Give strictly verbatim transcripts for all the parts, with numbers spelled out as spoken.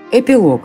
Эпилог.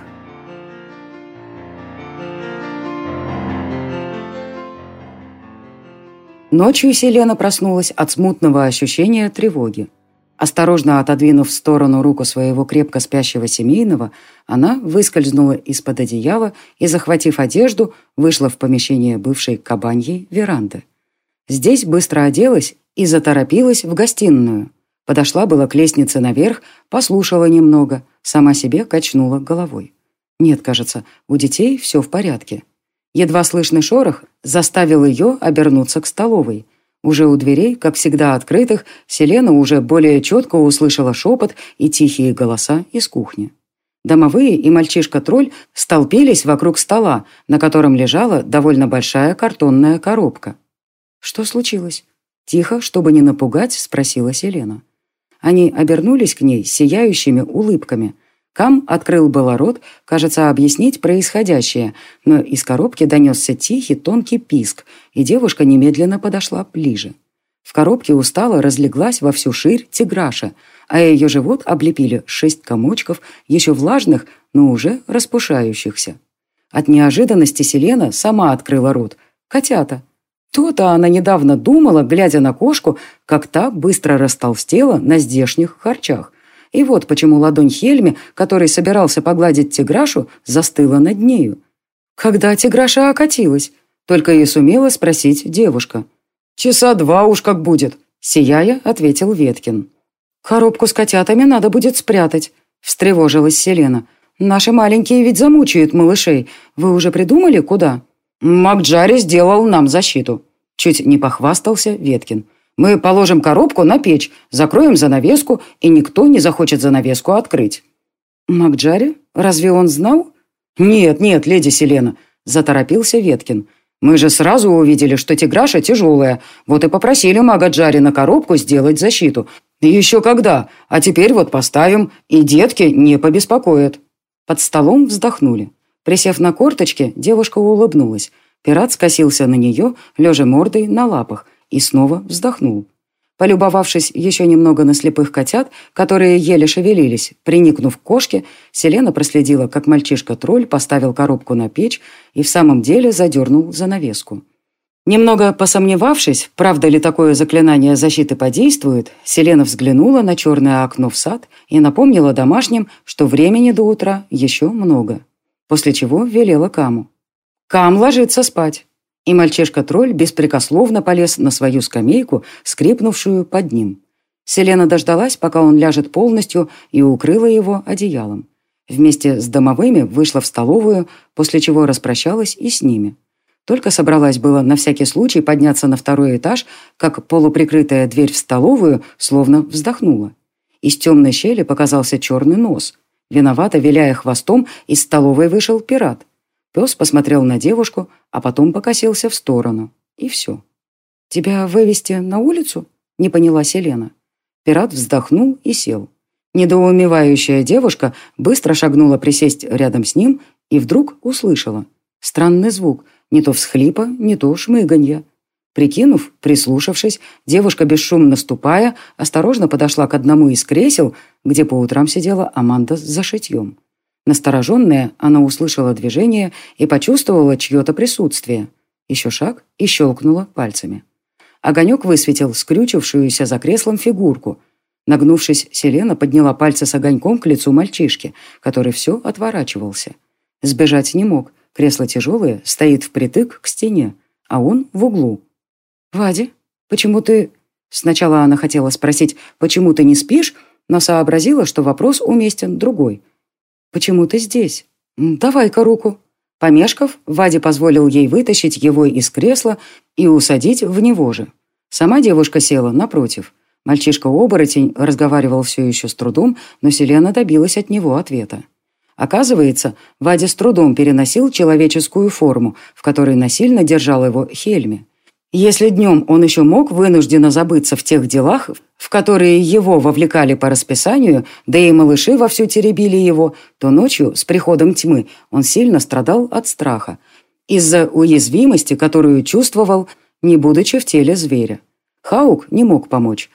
Ночью Селена проснулась от смутного ощущения тревоги. Осторожно отодвинув в сторону руку своего крепко спящего семейного, она выскользнула из-под одеяла и, захватив одежду, вышла в помещение бывшей кабаньей веранды. Здесь быстро оделась и заторопилась в гостиную. Подошла была к лестнице наверх, послушала немного, сама себе качнула головой. Нет, кажется, у детей все в порядке. Едва слышный шорох заставил ее обернуться к столовой. Уже у дверей, как всегда открытых, Селена уже более четко услышала шепот и тихие голоса из кухни. Домовые и мальчишка-тролль столпились вокруг стола, на котором лежала довольно большая картонная коробка. «Что случилось?» Тихо, чтобы не напугать, спросила Селена. Они обернулись к ней сияющими улыбками. Кам открыл было рот, кажется, объяснить происходящее, но из коробки донесся тихий, тонкий писк, и девушка немедленно подошла ближе. В коробке устало разлеглась во всю ширь тиграша, а ее живот облепили шесть комочков, еще влажных, но уже распушающихся. От неожиданности Селена сама открыла рот. Котята. То-то она недавно думала, глядя на кошку, как та быстро растолстела на здешних харчах. И вот почему ладонь Хельми, который собирался погладить тиграшу, застыла над нею. Когда тиграша окатилась, только и сумела спросить девушка. «Часа два уж как будет», — сияя, ответил Веткин. «Коробку с котятами надо будет спрятать», — встревожилась Селена. «Наши маленькие ведь замучают малышей. Вы уже придумали, куда?» «Макджари сделал нам защиту», — чуть не похвастался Веткин. «Мы положим коробку на печь, закроем занавеску, и никто не захочет занавеску открыть». «Макджари? Разве он знал?» «Нет, нет, леди Селена», — заторопился Веткин. «Мы же сразу увидели, что тиграша тяжелая, вот и попросили мага Джари на коробку сделать защиту. Еще когда, а теперь вот поставим, и детки не побеспокоят». Под столом вздохнули. Присев на корточки, девушка улыбнулась. Пират скосился на нее, лежа мордой на лапах, и снова вздохнул. Полюбовавшись еще немного на слепых котят, которые еле шевелились, приникнув к кошке, Селена проследила, как мальчишка-тролль поставил коробку на печь и в самом деле задернул занавеску. Немного посомневавшись, правда ли такое заклинание защиты подействует, Селена взглянула на черное окно в сад и напомнила домашним, что времени до утра еще много. После чего велела Каму. «Кам ложится спать». И мальчишка-тролль беспрекословно полез на свою скамейку, скрипнувшую под ним. Селена дождалась, пока он ляжет полностью, и укрыла его одеялом. Вместе с домовыми вышла в столовую, после чего распрощалась и с ними. Только собралась было на всякий случай подняться на второй этаж, как полуприкрытая дверь в столовую словно вздохнула. Из темной щели показался черный нос. Виновато виляя хвостом, из столовой вышел пират. Пес посмотрел на девушку, а потом покосился в сторону. И все. «Тебя вывести на улицу?» — не поняла Селена. Пират вздохнул и сел. Недоумевающая девушка быстро шагнула присесть рядом с ним и вдруг услышала. Странный звук, не то всхлипа, не то шмыганья. Прикинув, прислушавшись, девушка, бесшумно ступая, осторожно подошла к одному из кресел, где по утрам сидела Аманда за шитьем. Настороженная, она услышала движение и почувствовала чье-то присутствие. Еще шаг и щелкнула пальцами. Огонек высветил скрючившуюся за креслом фигурку. Нагнувшись, Селена подняла пальцы с огоньком к лицу мальчишки, который все отворачивался. Сбежать не мог. Кресло тяжелое, стоит впритык к стене, а он в углу. «Вадя, почему ты...» Сначала она хотела спросить, почему ты не спишь, но сообразила, что вопрос уместен другой. «Почему ты здесь? Давай-ка руку». Помешков, Вадя позволил ей вытащить его из кресла и усадить в него же. Сама девушка села напротив. Мальчишка-оборотень разговаривал все еще с трудом, но Селена добилась от него ответа. Оказывается, Вадя с трудом переносил человеческую форму, в которой насильно держал его Хельми. Если днем он еще мог вынужденно забыться в тех делах, в которые его вовлекали по расписанию, да и малыши вовсю теребили его, то ночью, с приходом тьмы, он сильно страдал от страха, из-за уязвимости, которую чувствовал, не будучи в теле зверя. Хаук не мог помочь.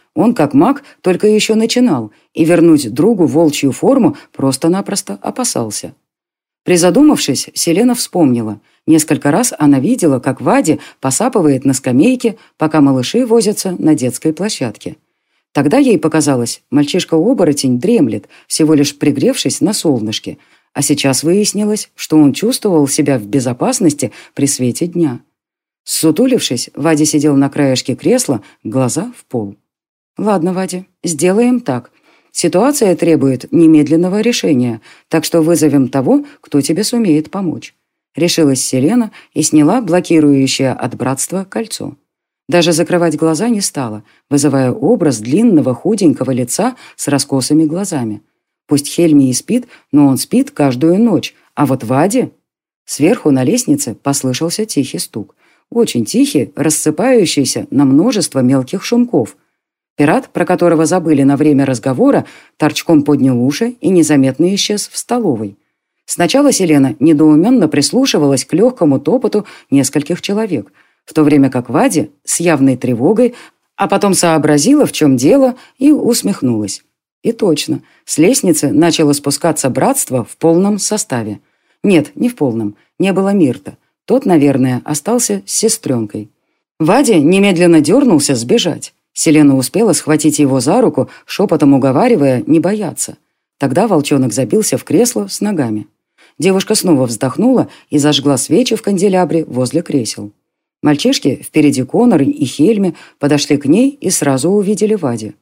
Он, как маг, только еще начинал, и вернуть другу волчью форму просто-напросто опасался. Призадумавшись, Селена вспомнила. Несколько раз она видела, как Вади посапывает на скамейке, пока малыши возятся на детской площадке. Тогда ей показалось, мальчишка-оборотень дремлет, всего лишь пригревшись на солнышке, а сейчас выяснилось, что он чувствовал себя в безопасности при свете дня. Ссутулившись, Вади сидел на краешке кресла, глаза в пол. «Ладно, Вади, сделаем так. Ситуация требует немедленного решения, так что вызовем того, кто тебе сумеет помочь». Решилась Селена и сняла блокирующее от братства кольцо. Даже закрывать глаза не стала, вызывая образ длинного худенького лица с раскосыми глазами. Пусть Хельми и спит, но он спит каждую ночь, а вот Вади... Сверху на лестнице послышался тихий стук. Очень тихий, рассыпающийся на множество мелких шумков. Пират, про которого забыли на время разговора, торчком поднял уши и незаметно исчез в столовой. Сначала Селена недоуменно прислушивалась к легкому топоту нескольких человек, в то время как Вади с явной тревогой, а потом сообразила, в чем дело, и усмехнулась. И точно, с лестницы начало спускаться братство в полном составе. Нет, не в полном, не было Мирта. Тот, наверное, остался с сестренкой. Вади немедленно дернулся сбежать. Селена успела схватить его за руку, шепотом уговаривая не бояться. Тогда волчонок забился в кресло с ногами. Девушка снова вздохнула и зажгла свечи в канделябре возле кресел. Мальчишки, впереди Конор и Хельми, подошли к ней и сразу увидели Вади.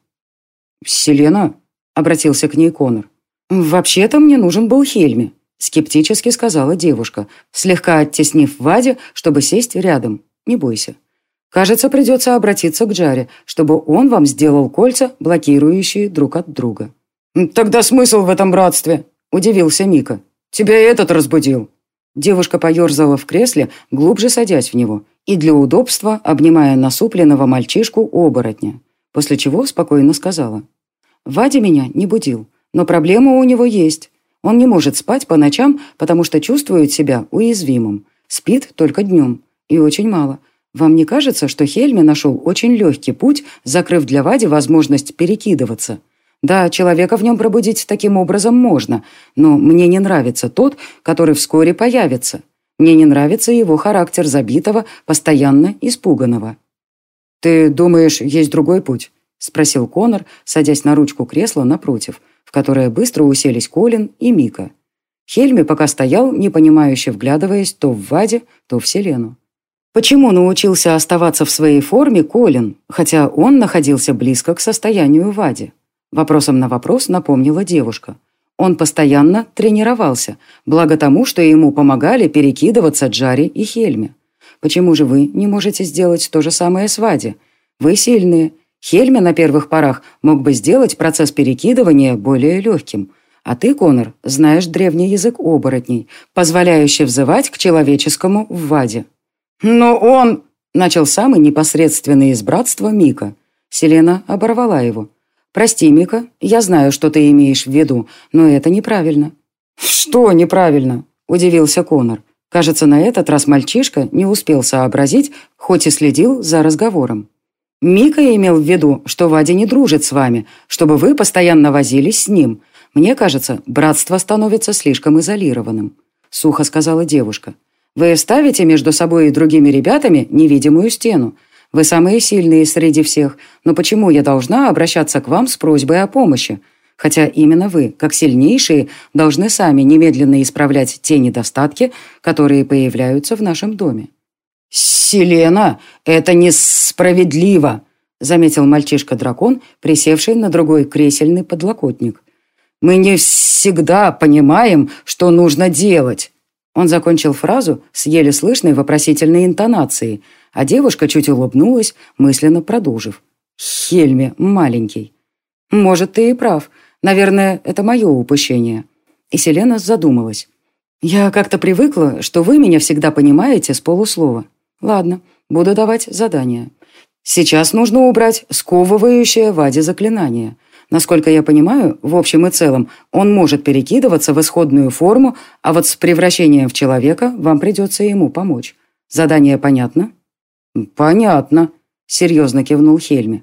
«Селена», — обратился к ней Конор. «Вообще-то мне нужен был Хельми», — скептически сказала девушка, слегка оттеснив Вади, чтобы сесть рядом. «Не бойся. Кажется, придется обратиться к Джаре, чтобы он вам сделал кольца, блокирующие друг от друга». «Тогда смысл в этом братстве?» – удивился Мика. «Тебя этот разбудил». Девушка поерзала в кресле, глубже садясь в него, и для удобства обнимая насупленного мальчишку-оборотня, после чего спокойно сказала. «Вадя меня не будил, но проблема у него есть. Он не может спать по ночам, потому что чувствует себя уязвимым. Спит только днем, и очень мало. Вам не кажется, что Хельми нашел очень легкий путь, закрыв для Вади возможность перекидываться? Да, человека в нем пробудить таким образом можно, но мне не нравится тот, который вскоре появится. Мне не нравится его характер забитого, постоянно испуганного». «Ты думаешь, есть другой путь?» – спросил Конор, садясь на ручку кресла напротив, в которое быстро уселись Колин и Мика. Хельми пока стоял, непонимающе вглядываясь то в Вади, то в Селену. Почему научился оставаться в своей форме Колин, хотя он находился близко к состоянию Вади? Вопросом на вопрос напомнила девушка. Он постоянно тренировался, благо тому, что ему помогали перекидываться Джари и Хельми. Почему же вы не можете сделать то же самое с Вади? Вы сильные. Хельми на первых порах мог бы сделать процесс перекидывания более легким. А ты, Конор, знаешь древний язык оборотней, позволяющий взывать к человеческому в Ваде. «Но он...» — начал самый непосредственный из братства Мика. Селена оборвала его. «Прости, Мика, я знаю, что ты имеешь в виду, но это неправильно». «Что неправильно?» – удивился Конор. Кажется, на этот раз мальчишка не успел сообразить, хоть и следил за разговором. «Мика имел в виду, что Вади не дружит с вами, чтобы вы постоянно возились с ним. Мне кажется, братство становится слишком изолированным», – сухо сказала девушка. «Вы ставите между собой и другими ребятами невидимую стену. Вы самые сильные среди всех, но почему я должна обращаться к вам с просьбой о помощи? Хотя именно вы, как сильнейшие, должны сами немедленно исправлять те недостатки, которые появляются в нашем доме». «Селена, это несправедливо», — заметил мальчишка-дракон, присевший на другой кресельный подлокотник. «Мы не всегда понимаем, что нужно делать». Он закончил фразу с еле слышной вопросительной интонацией, а девушка чуть улыбнулась, мысленно продолжив. «Хельми маленький». «Может, ты и прав. Наверное, это мое упущение». И Селена задумалась. «Я как-то привыкла, что вы меня всегда понимаете с полуслова. Ладно, буду давать задания. Сейчас нужно убрать сковывающее Ваде заклинание. Насколько я понимаю, в общем и целом, он может перекидываться в исходную форму, а вот с превращением в человека вам придется ему помочь. Задание понятно?» «Понятно», — серьезно кивнул Хельми.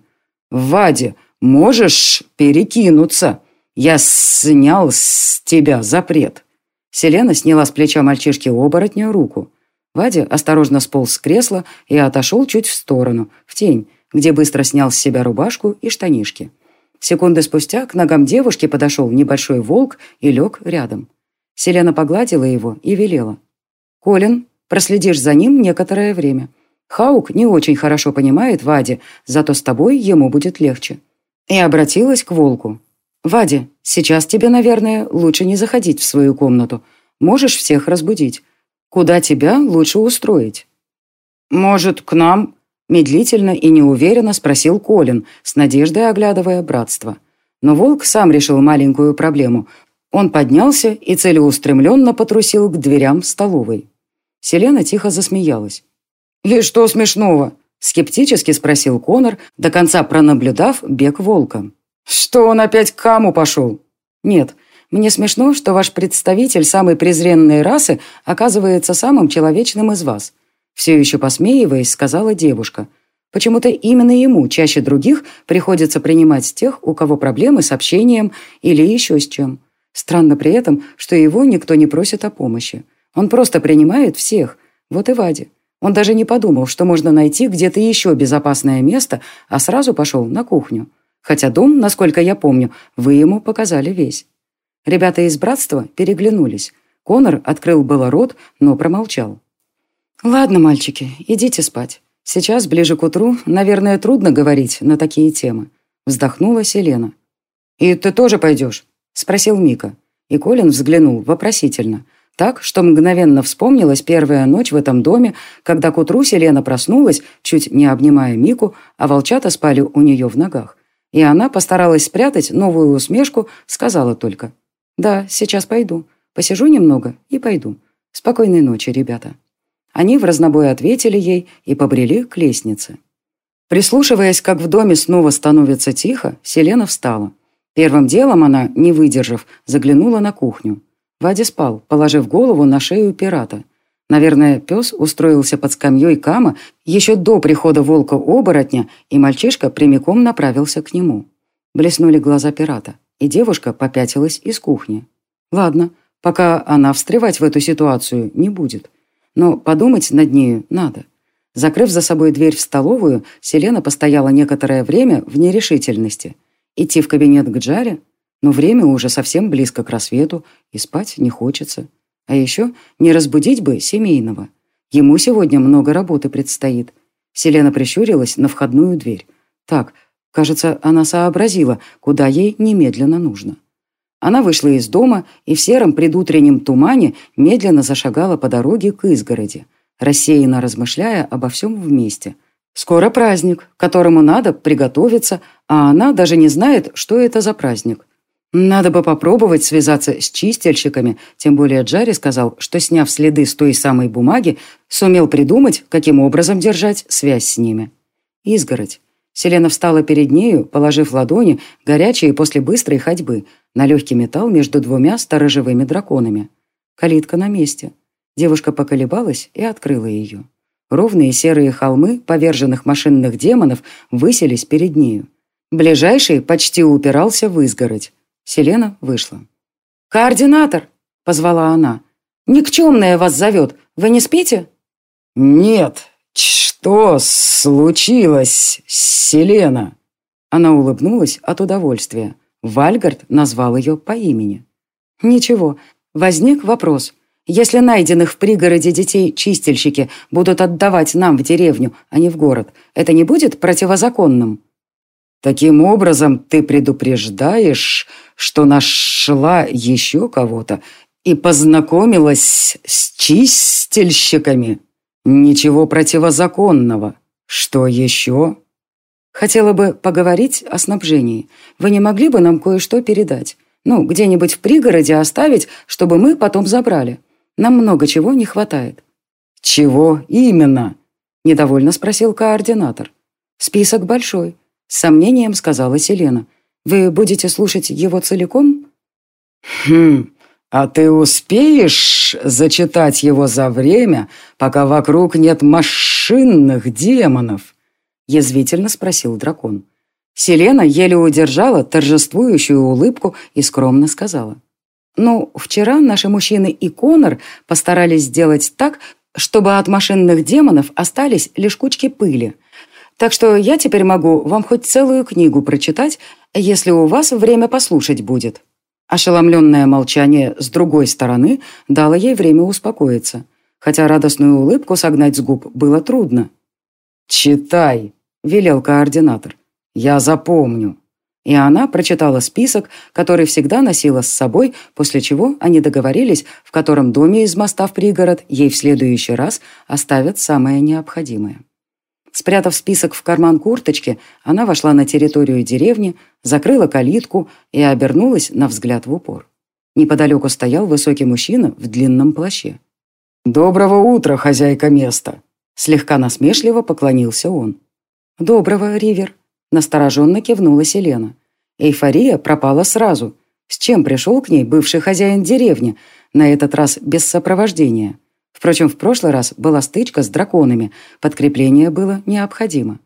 «Вадя, можешь перекинуться? Я снял с тебя запрет». Селена сняла с плеча мальчишки-оборотня руку. Вадя осторожно сполз с кресла и отошел чуть в сторону, в тень, где быстро снял с себя рубашку и штанишки. Секунды спустя к ногам девушки подошел небольшой волк и лег рядом. Селена погладила его и велела: «Колин, проследишь за ним некоторое время. Хаук не очень хорошо понимает Ваде, зато с тобой ему будет легче». И обратилась к волку. «Вадя, сейчас тебе, наверное, лучше не заходить в свою комнату. Можешь всех разбудить. Куда тебя лучше устроить?» «Может, к нам?» – медлительно и неуверенно спросил Колин, с надеждой оглядывая братство. Но волк сам решил маленькую проблему. Он поднялся и целеустремленно потрусил к дверям столовой. Селена тихо засмеялась. «И что смешного?» – скептически спросил Конор, до конца пронаблюдав бег волка. «Что он опять к Каму пошел?» «Нет, мне смешно, что ваш представитель самой презренной расы оказывается самым человечным из вас», все еще посмеиваясь, сказала девушка. «Почему-то именно ему чаще других приходится принимать тех, у кого проблемы с общением или еще с чем. Странно при этом, что его никто не просит о помощи. Он просто принимает всех. Вот и Вадя. Он даже не подумал, что можно найти где-то еще безопасное место, а сразу пошел на кухню. Хотя дом, насколько я помню, вы ему показали весь». Ребята из братства переглянулись. Конор открыл было рот, но промолчал. «Ладно, мальчики, идите спать. Сейчас, ближе к утру, наверное, трудно говорить на такие темы», вздохнула Селена. «И ты тоже пойдешь?» спросил Мика. И Колин взглянул вопросительно. Так, что мгновенно вспомнилась первая ночь в этом доме, когда к утру Селена проснулась, чуть не обнимая Мику, а волчата спали у нее в ногах. И она постаралась спрятать новую усмешку, сказала только: «Да, сейчас пойду. Посижу немного и пойду. Спокойной ночи, ребята». Они в разнобой ответили ей и побрели к лестнице. Прислушиваясь, как в доме снова становится тихо, Селена встала. Первым делом она, не выдержав, заглянула на кухню. Вадя спал, положив голову на шею пирата. Наверное, пес устроился под скамьей Кама еще до прихода волка-оборотня, и мальчишка прямиком направился к нему. Блеснули глаза пирата, и девушка попятилась из кухни. Ладно, пока она встревать в эту ситуацию не будет. Но подумать над нею надо. Закрыв за собой дверь в столовую, Селена постояла некоторое время в нерешительности. Идти в кабинет к Джаре? Но время уже совсем близко к рассвету, и спать не хочется. А еще не разбудить бы семейного. Ему сегодня много работы предстоит. Селена прищурилась на входную дверь. Так, кажется, она сообразила, куда ей немедленно нужно. Она вышла из дома и в сером предутреннем тумане медленно зашагала по дороге к изгороди, рассеянно размышляя обо всем вместе. Скоро праздник, к которому надо приготовиться, а она даже не знает, что это за праздник. Надо бы попробовать связаться с чистильщиками, тем более Джарри сказал, что, сняв следы с той самой бумаги, сумел придумать, каким образом держать связь с ними. Изгородь. Селена встала перед нею, положив ладони, горячие после быстрой ходьбы, на легкий металл между двумя сторожевыми драконами. Калитка на месте. Девушка поколебалась и открыла ее. Ровные серые холмы поверженных машинных демонов высились перед нею. Ближайший почти упирался в изгородь. Селена вышла. «Координатор!» — позвала она. «Никчемная вас зовет. Вы не спите?» «Нет. Что случилось, Селена?» Она улыбнулась от удовольствия. Вальгард назвал ее по имени. «Ничего. Возник вопрос. Если найденных в пригороде детей чистильщики будут отдавать нам в деревню, а не в город, это не будет противозаконным?» «Таким образом ты предупреждаешь, что нашла еще кого-то и познакомилась с чистильщиками? Ничего противозаконного. Что еще?» «Хотела бы поговорить о снабжении. Вы не могли бы нам кое-что передать? Ну, где-нибудь в пригороде оставить, чтобы мы потом забрали. Нам много чего не хватает». «Чего именно?» – недовольно спросил координатор. «Список большой», – с сомнением сказала Селена. «Вы будете слушать его целиком?» «Хм, а ты успеешь зачитать его за время, пока вокруг нет машинных демонов?» – язвительно спросил дракон. Селена еле удержала торжествующую улыбку и скромно сказала. «Ну, вчера наши мужчины и Конор постарались сделать так, чтобы от машинных демонов остались лишь кучки пыли. Так что я теперь могу вам хоть целую книгу прочитать, если у вас время послушать будет». Ошеломленное молчание с другой стороны дало ей время успокоиться, хотя радостную улыбку согнать с губ было трудно. «Читай», — велел координатор. «Я запомню». И она прочитала список, который всегда носила с собой, после чего они договорились, в котором доме из моста в пригород ей в следующий раз оставят самое необходимое. Спрятав список в карман курточки, она вошла на территорию деревни, закрыла калитку и обернулась на взгляд в упор. Неподалеку стоял высокий мужчина в длинном плаще. «Доброго утра, хозяйка места!» Слегка насмешливо поклонился он. «Доброго, Ривер!» Настороженно кивнула Селена. Эйфория пропала сразу. С чем пришел к ней бывший хозяин деревни, на этот раз без сопровождения? Впрочем, в прошлый раз была стычка с драконами, подкрепление было необходимо.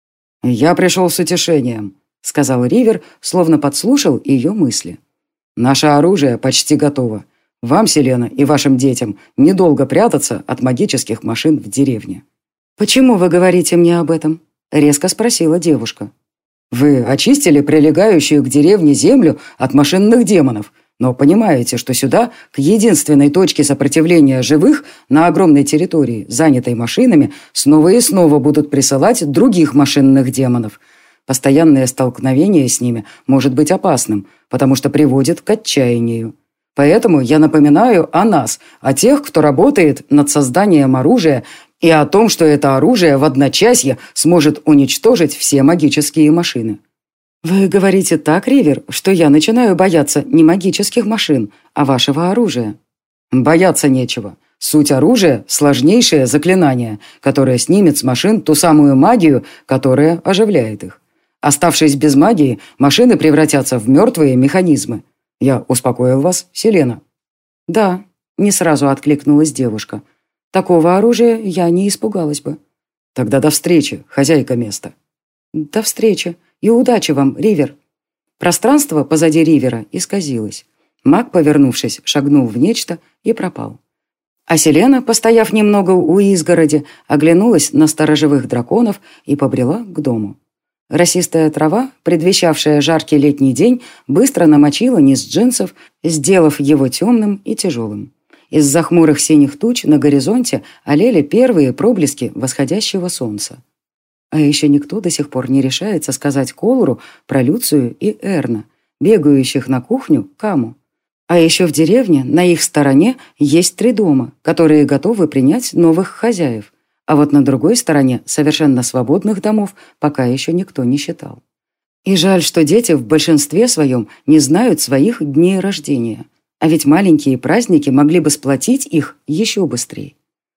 «Я пришел с утешением», — сказал Ривер, словно подслушал ее мысли. «Наше оружие почти готово. Вам, Селена, и вашим детям недолго прятаться от магических машин в деревне». «Почему вы говорите мне об этом?» — резко спросила девушка. «Вы очистили прилегающую к деревне землю от машинных демонов, но понимаете, что сюда, к единственной точке сопротивления живых на огромной территории, занятой машинами, снова и снова будут присылать других машинных демонов. Постоянное столкновение с ними может быть опасным, потому что приводит к отчаянию. Поэтому я напоминаю о нас, о тех, кто работает над созданием оружия, и о том, что это оружие в одночасье сможет уничтожить все магические машины». «Вы говорите так, Ривер, что я начинаю бояться не магических машин, а вашего оружия». «Бояться нечего. Суть оружия – сложнейшее заклинание, которое снимет с машин ту самую магию, которая оживляет их. Оставшись без магии, машины превратятся в мертвые механизмы. Я успокоил вас, Селена?» «Да», – не сразу откликнулась девушка. «Такого оружия я не испугалась бы». «Тогда до встречи, хозяйка места». «До встречи. И удачи вам, Ривер». Пространство позади Ривера исказилось. Маг, повернувшись, шагнул в нечто и пропал. А Селена, постояв немного у изгороди, оглянулась на сторожевых драконов и побрела к дому. Росистая трава, предвещавшая жаркий летний день, быстро намочила низ джинсов, сделав его темным и тяжелым. Из-за хмурых синих туч на горизонте олели первые проблески восходящего солнца. А еще никто до сих пор не решается сказать Колору про Люцию и Эрна, бегающих на кухню к Каму. А еще в деревне на их стороне есть три дома, которые готовы принять новых хозяев. А вот на другой стороне совершенно свободных домов пока еще никто не считал. И жаль, что дети в большинстве своем не знают своих дней рождения. А ведь маленькие праздники могли бы сплотить их еще быстрее.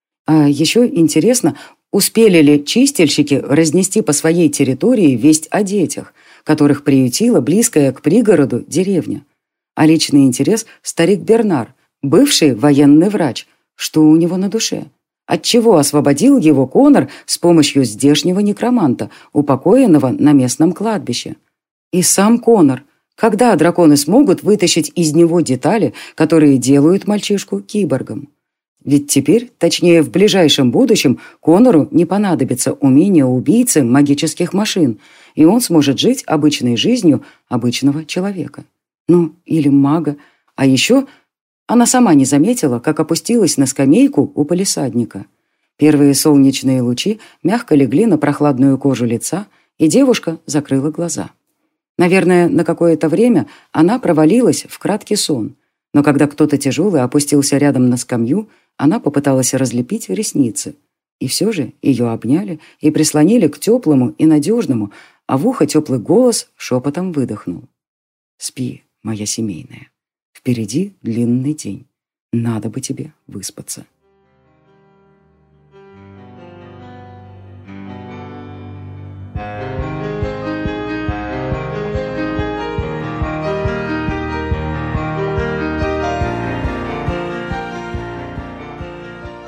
А еще интересно, успели ли чистильщики разнести по своей территории весть о детях, которых приютила близкая к пригороду деревня? А личный интерес старик Бернар, бывший военный врач, что у него на душе? Отчего освободил его Конор с помощью здешнего некроманта, упокоенного на местном кладбище? И сам Конор. Когда драконы смогут вытащить из него детали, которые делают мальчишку киборгом? Ведь теперь, точнее в ближайшем будущем, Конору не понадобится умение убийцы магических машин, и он сможет жить обычной жизнью обычного человека. Ну, или мага. А еще она сама не заметила, как опустилась на скамейку у палисадника. Первые солнечные лучи мягко легли на прохладную кожу лица, и девушка закрыла глаза. Наверное, на какое-то время она провалилась в краткий сон, но когда кто-то тяжелый опустился рядом на скамью, она попыталась разлепить ресницы. И все же ее обняли и прислонили к теплому и надежному, а в ухо теплый голос шепотом выдохнул. «Спи, моя семейная. Впереди длинный день. Надо бы тебе выспаться».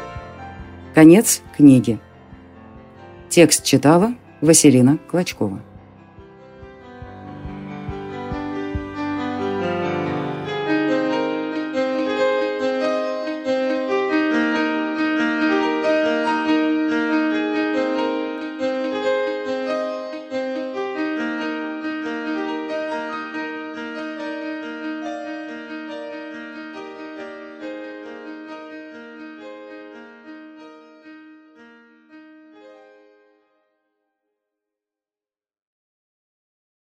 Конец книги. Текст читала Василина Клочкова.